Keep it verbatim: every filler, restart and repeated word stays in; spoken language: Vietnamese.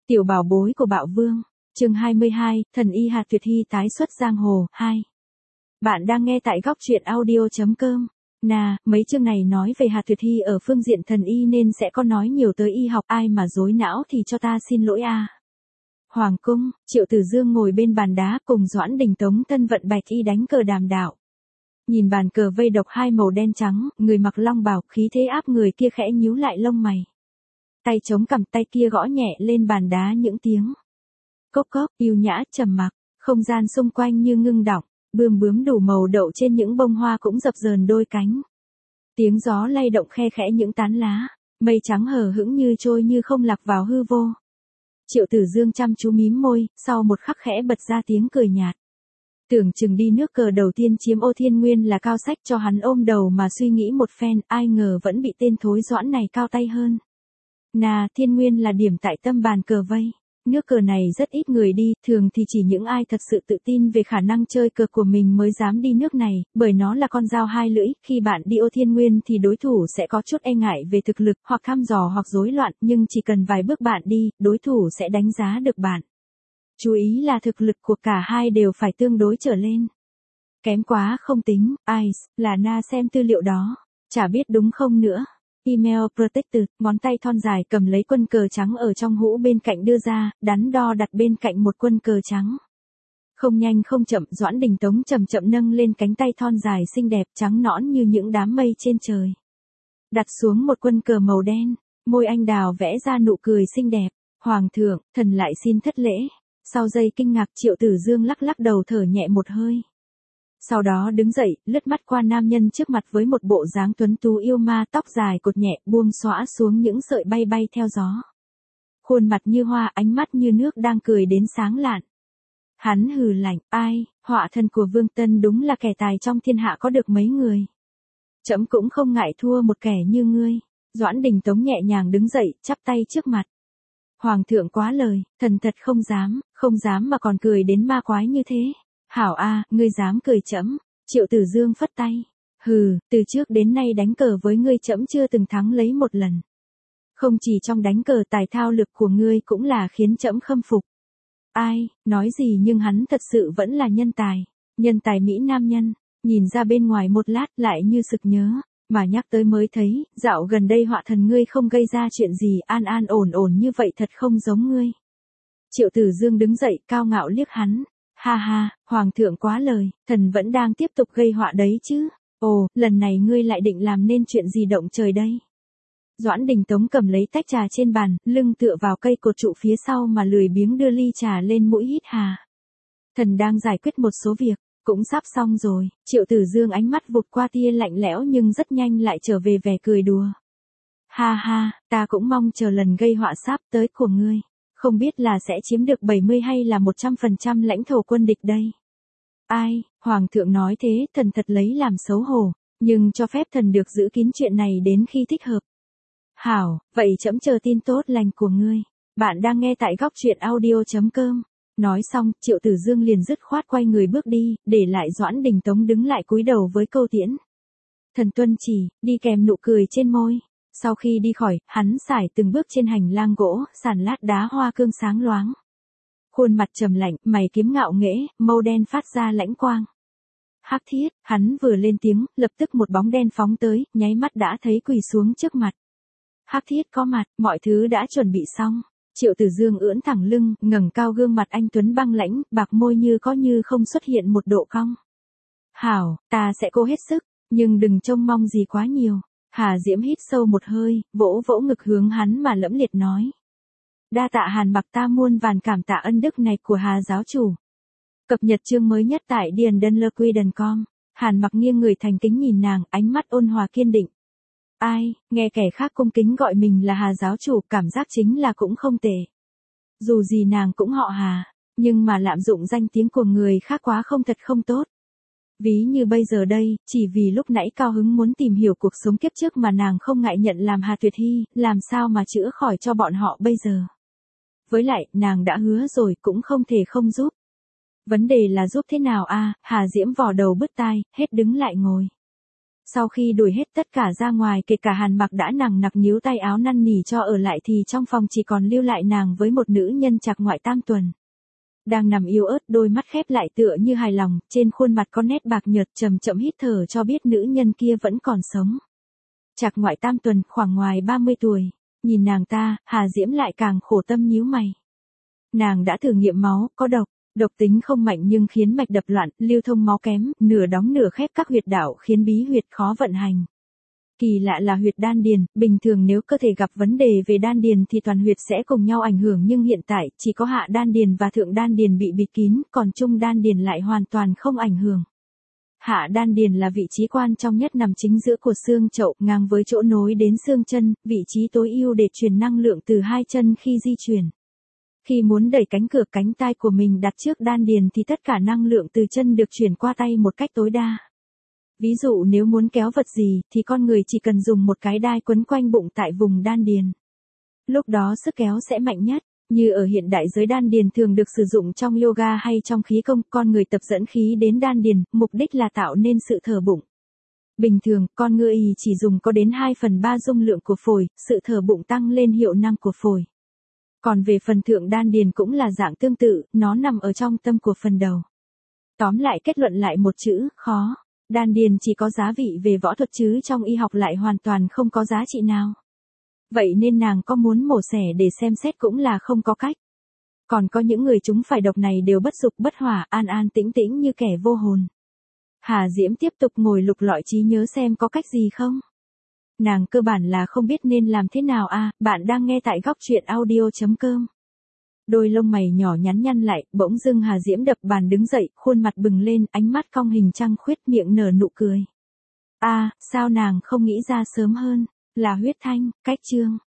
Tiểu bảo bối của Bạo Vương, chương hai mươi hai, thần y Hà Tuyệt Hy tái xuất giang hồ, hai. Bạn đang nghe tại góc truyện audio.com. Nà, mấy chương này nói về Hà Tuyệt Hy ở phương diện thần y nên sẽ có nói nhiều tới y học, ai mà dối não thì cho ta xin lỗi a. Hoàng cung, Triệu Tử Dương ngồi bên bàn đá cùng Doãn Đình Tống thân vận bạch y đánh cờ đàm đạo. Nhìn bàn cờ vây độc hai màu đen trắng, người mặc long bào, khí thế áp người kia khẽ nhíu lại lông mày. Tay chống cằm, tay kia gõ nhẹ lên bàn đá những tiếng cốc cốc, yêu nhã, trầm mặc, không gian xung quanh như ngưng đọng, bươm bướm đủ màu đậu trên những bông hoa cũng dập dờn đôi cánh. Tiếng gió lay động khe khẽ những tán lá, mây trắng hờ hững như trôi như không lạc vào hư vô. Triệu Tử Dương chăm chú mím môi, sau một khắc khẽ bật ra tiếng cười nhạt. Tưởng chừng đi nước cờ đầu tiên chiếm ô thiên nguyên là cao sách cho hắn ôm đầu mà suy nghĩ một phen, ai ngờ vẫn bị tên thối Doãn này cao tay hơn. Nà, thiên nguyên là điểm tại tâm bàn cờ vây. Nước cờ này rất ít người đi, thường thì chỉ những ai thật sự tự tin về khả năng chơi cờ của mình mới dám đi nước này, bởi nó là con dao hai lưỡi, khi bạn đi ô thiên nguyên thì đối thủ sẽ có chút e ngại về thực lực, hoặc thăm dò hoặc rối loạn, nhưng chỉ cần vài bước bạn đi, đối thủ sẽ đánh giá được bạn. Chú ý là thực lực của cả hai đều phải tương đối trở lên. Kém quá không tính, Ice, là na xem tư liệu đó, chả biết đúng không nữa. Email Protector, ngón tay thon dài cầm lấy quân cờ trắng ở trong hũ bên cạnh đưa ra, đắn đo đặt bên cạnh một quân cờ trắng. Không nhanh không chậm, Doãn Đình Tống chậm chậm nâng lên cánh tay thon dài xinh đẹp trắng nõn như những đám mây trên trời. Đặt xuống một quân cờ màu đen, môi anh đào vẽ ra nụ cười xinh đẹp. Hoàng thượng, thần lại xin thất lễ. Sau giây kinh ngạc, Triệu Tử Dương lắc lắc đầu thở nhẹ một hơi. Sau đó đứng dậy, lướt mắt qua nam nhân trước mặt với một bộ dáng tuấn tú yêu ma, tóc dài cột nhẹ, buông xõa xuống những sợi bay bay theo gió. Khuôn mặt như hoa, ánh mắt như nước đang cười đến sáng lạn. Hắn hừ lạnh, ai, họa thần của Vương Tân đúng là kẻ tài trong thiên hạ có được mấy người. Trẫm cũng không ngại thua một kẻ như ngươi. Doãn Đình Tống nhẹ nhàng đứng dậy, chắp tay trước mặt. Hoàng thượng quá lời, thần thật không dám, không dám mà còn cười đến ma quái như thế. Hảo a, ngươi dám cười trẫm? Triệu Tử Dương phất tay. Hừ, từ trước đến nay đánh cờ với ngươi trẫm chưa từng thắng lấy một lần. Không chỉ trong đánh cờ, tài thao lược của ngươi cũng là khiến trẫm khâm phục. Ai, nói gì nhưng hắn thật sự vẫn là nhân tài, nhân tài mỹ nam nhân. Nhìn ra bên ngoài một lát lại như sực nhớ, mà nhắc tới mới thấy, dạo gần đây họa thần ngươi không gây ra chuyện gì, an an ổn ổn như vậy thật không giống ngươi. Triệu Tử Dương đứng dậy, cao ngạo liếc hắn. Ha ha, hoàng thượng quá lời, thần vẫn đang tiếp tục gây họa đấy chứ. Ồ, lần này ngươi lại định làm nên chuyện gì động trời đây? Doãn Đình Tống cầm lấy tách trà trên bàn, lưng tựa vào cây cột trụ phía sau mà lười biếng đưa ly trà lên mũi hít hà. Thần đang giải quyết một số việc, cũng sắp xong rồi. Triệu Tử Dương ánh mắt vụt qua tia lạnh lẽo nhưng rất nhanh lại trở về vẻ cười đùa. Ha ha, ta cũng mong chờ lần gây họa sắp tới của ngươi. Không biết là sẽ chiếm được bảy mươi hay là một trăm phần trăm lãnh thổ quân địch đây. Ai, hoàng thượng nói thế, thần thật lấy làm xấu hổ, nhưng cho phép thần được giữ kín chuyện này đến khi thích hợp. Hảo, vậy trẫm chờ tin tốt lành của ngươi. Bạn đang nghe tại góc truyện audio.com. Nói xong, Triệu Tử Dương liền dứt khoát quay người bước đi, để lại Doãn Đình Tống đứng lại cúi đầu với câu tiễn. Thần tuân chỉ, đi kèm nụ cười trên môi. Sau khi đi khỏi, hắn sải từng bước trên hành lang gỗ, sàn lát đá hoa cương sáng loáng. Khuôn mặt trầm lạnh, mày kiếm ngạo nghễ, mâu đen phát ra lãnh quang. Hắc Thiết, hắn vừa lên tiếng, lập tức một bóng đen phóng tới, nháy mắt đã thấy quỳ xuống trước mặt. Hắc Thiết có mặt, mọi thứ đã chuẩn bị xong. Triệu Tử Dương ưỡn thẳng lưng, ngẩng cao gương mặt anh tuấn băng lãnh, bạc môi như có như không xuất hiện một độ cong. Hảo, ta sẽ cố hết sức, nhưng đừng trông mong gì quá nhiều. Hà Diễm hít sâu một hơi, vỗ vỗ ngực hướng hắn mà lẫm liệt nói. Đa tạ Hàn Mặc, ta muôn vàn cảm tạ ân đức này của Hà giáo chủ. Cập nhật chương mới nhất tại điền đơn lơ quy đần com. Hàn Mặc nghiêng người thành kính nhìn nàng, ánh mắt ôn hòa kiên định. Ai, nghe kẻ khác cung kính gọi mình là Hà giáo chủ, cảm giác chính là cũng không tệ. Dù gì nàng cũng họ Hà, nhưng mà lạm dụng danh tiếng của người khác quá không thật không tốt. Ví như bây giờ đây, chỉ vì lúc nãy cao hứng muốn tìm hiểu cuộc sống kiếp trước mà nàng không ngại nhận làm Hà Tuyệt Hy, làm sao mà chữa khỏi cho bọn họ bây giờ. Với lại, nàng đã hứa rồi cũng không thể không giúp. Vấn đề là giúp thế nào a? À, Hà Diễm vò đầu bứt tai, hết đứng lại ngồi. Sau khi đuổi hết tất cả ra ngoài kể cả Hàn Mặc đã nằng nặc níu tay áo năn nỉ cho ở lại thì trong phòng chỉ còn lưu lại nàng với một nữ nhân Trạc Ngoại Tam Tuần. Đang nằm yếu ớt đôi mắt khép lại tựa như hài lòng, trên khuôn mặt có nét bạc nhợt chậm chậm hít thở cho biết nữ nhân kia vẫn còn sống. Trạc Ngoại Tam Tuần khoảng ngoài ba mươi tuổi, nhìn nàng ta, Hà Diễm lại càng khổ tâm nhíu mày. Nàng đã thử nghiệm máu, có độc, độc tính không mạnh nhưng khiến mạch đập loạn, lưu thông máu kém, nửa đóng nửa khép các huyệt đạo khiến bí huyệt khó vận hành. Kỳ lạ là huyệt đan điền, bình thường nếu cơ thể gặp vấn đề về đan điền thì toàn huyệt sẽ cùng nhau ảnh hưởng nhưng hiện tại chỉ có hạ đan điền và thượng đan điền bị bịt kín, còn trung đan điền lại hoàn toàn không ảnh hưởng. Hạ đan điền là vị trí quan trọng nhất nằm chính giữa của xương chậu, ngang với chỗ nối đến xương chân, vị trí tối ưu để truyền năng lượng từ hai chân khi di chuyển. Khi muốn đẩy cánh cửa cánh tay của mình đặt trước đan điền thì tất cả năng lượng từ chân được chuyển qua tay một cách tối đa. Ví dụ nếu muốn kéo vật gì thì con người chỉ cần dùng một cái đai quấn quanh bụng tại vùng đan điền. Lúc đó sức kéo sẽ mạnh nhất, như ở hiện đại giới đan điền thường được sử dụng trong yoga hay trong khí công, con người tập dẫn khí đến đan điền, mục đích là tạo nên sự thở bụng. Bình thường, con người chỉ dùng có đến hai phần ba dung lượng của phổi, sự thở bụng tăng lên hiệu năng của phổi. Còn về phần thượng đan điền cũng là dạng tương tự, nó nằm ở trong tâm của phần đầu. Tóm lại kết luận lại một chữ, khó. Đan điền chỉ có giá vị về võ thuật chứ trong y học lại hoàn toàn không có giá trị nào. Vậy nên nàng có muốn mổ xẻ để xem xét cũng là không có cách. Còn có những người chúng phải độc này đều bất dục bất hỏa, an an tĩnh tĩnh như kẻ vô hồn. Hà Diễm tiếp tục ngồi lục lọi trí nhớ xem có cách gì không. Nàng cơ bản là không biết nên làm thế nào à, bạn đang nghe tại góc truyện audio chấm com. Đôi lông mày nhỏ nhắn nhăn lại, bỗng dưng Hà Diễm đập bàn đứng dậy, khuôn mặt bừng lên, ánh mắt cong hình trăng khuyết, miệng nở nụ cười. À, sao nàng không nghĩ ra sớm hơn, là huyết thanh, cách chương.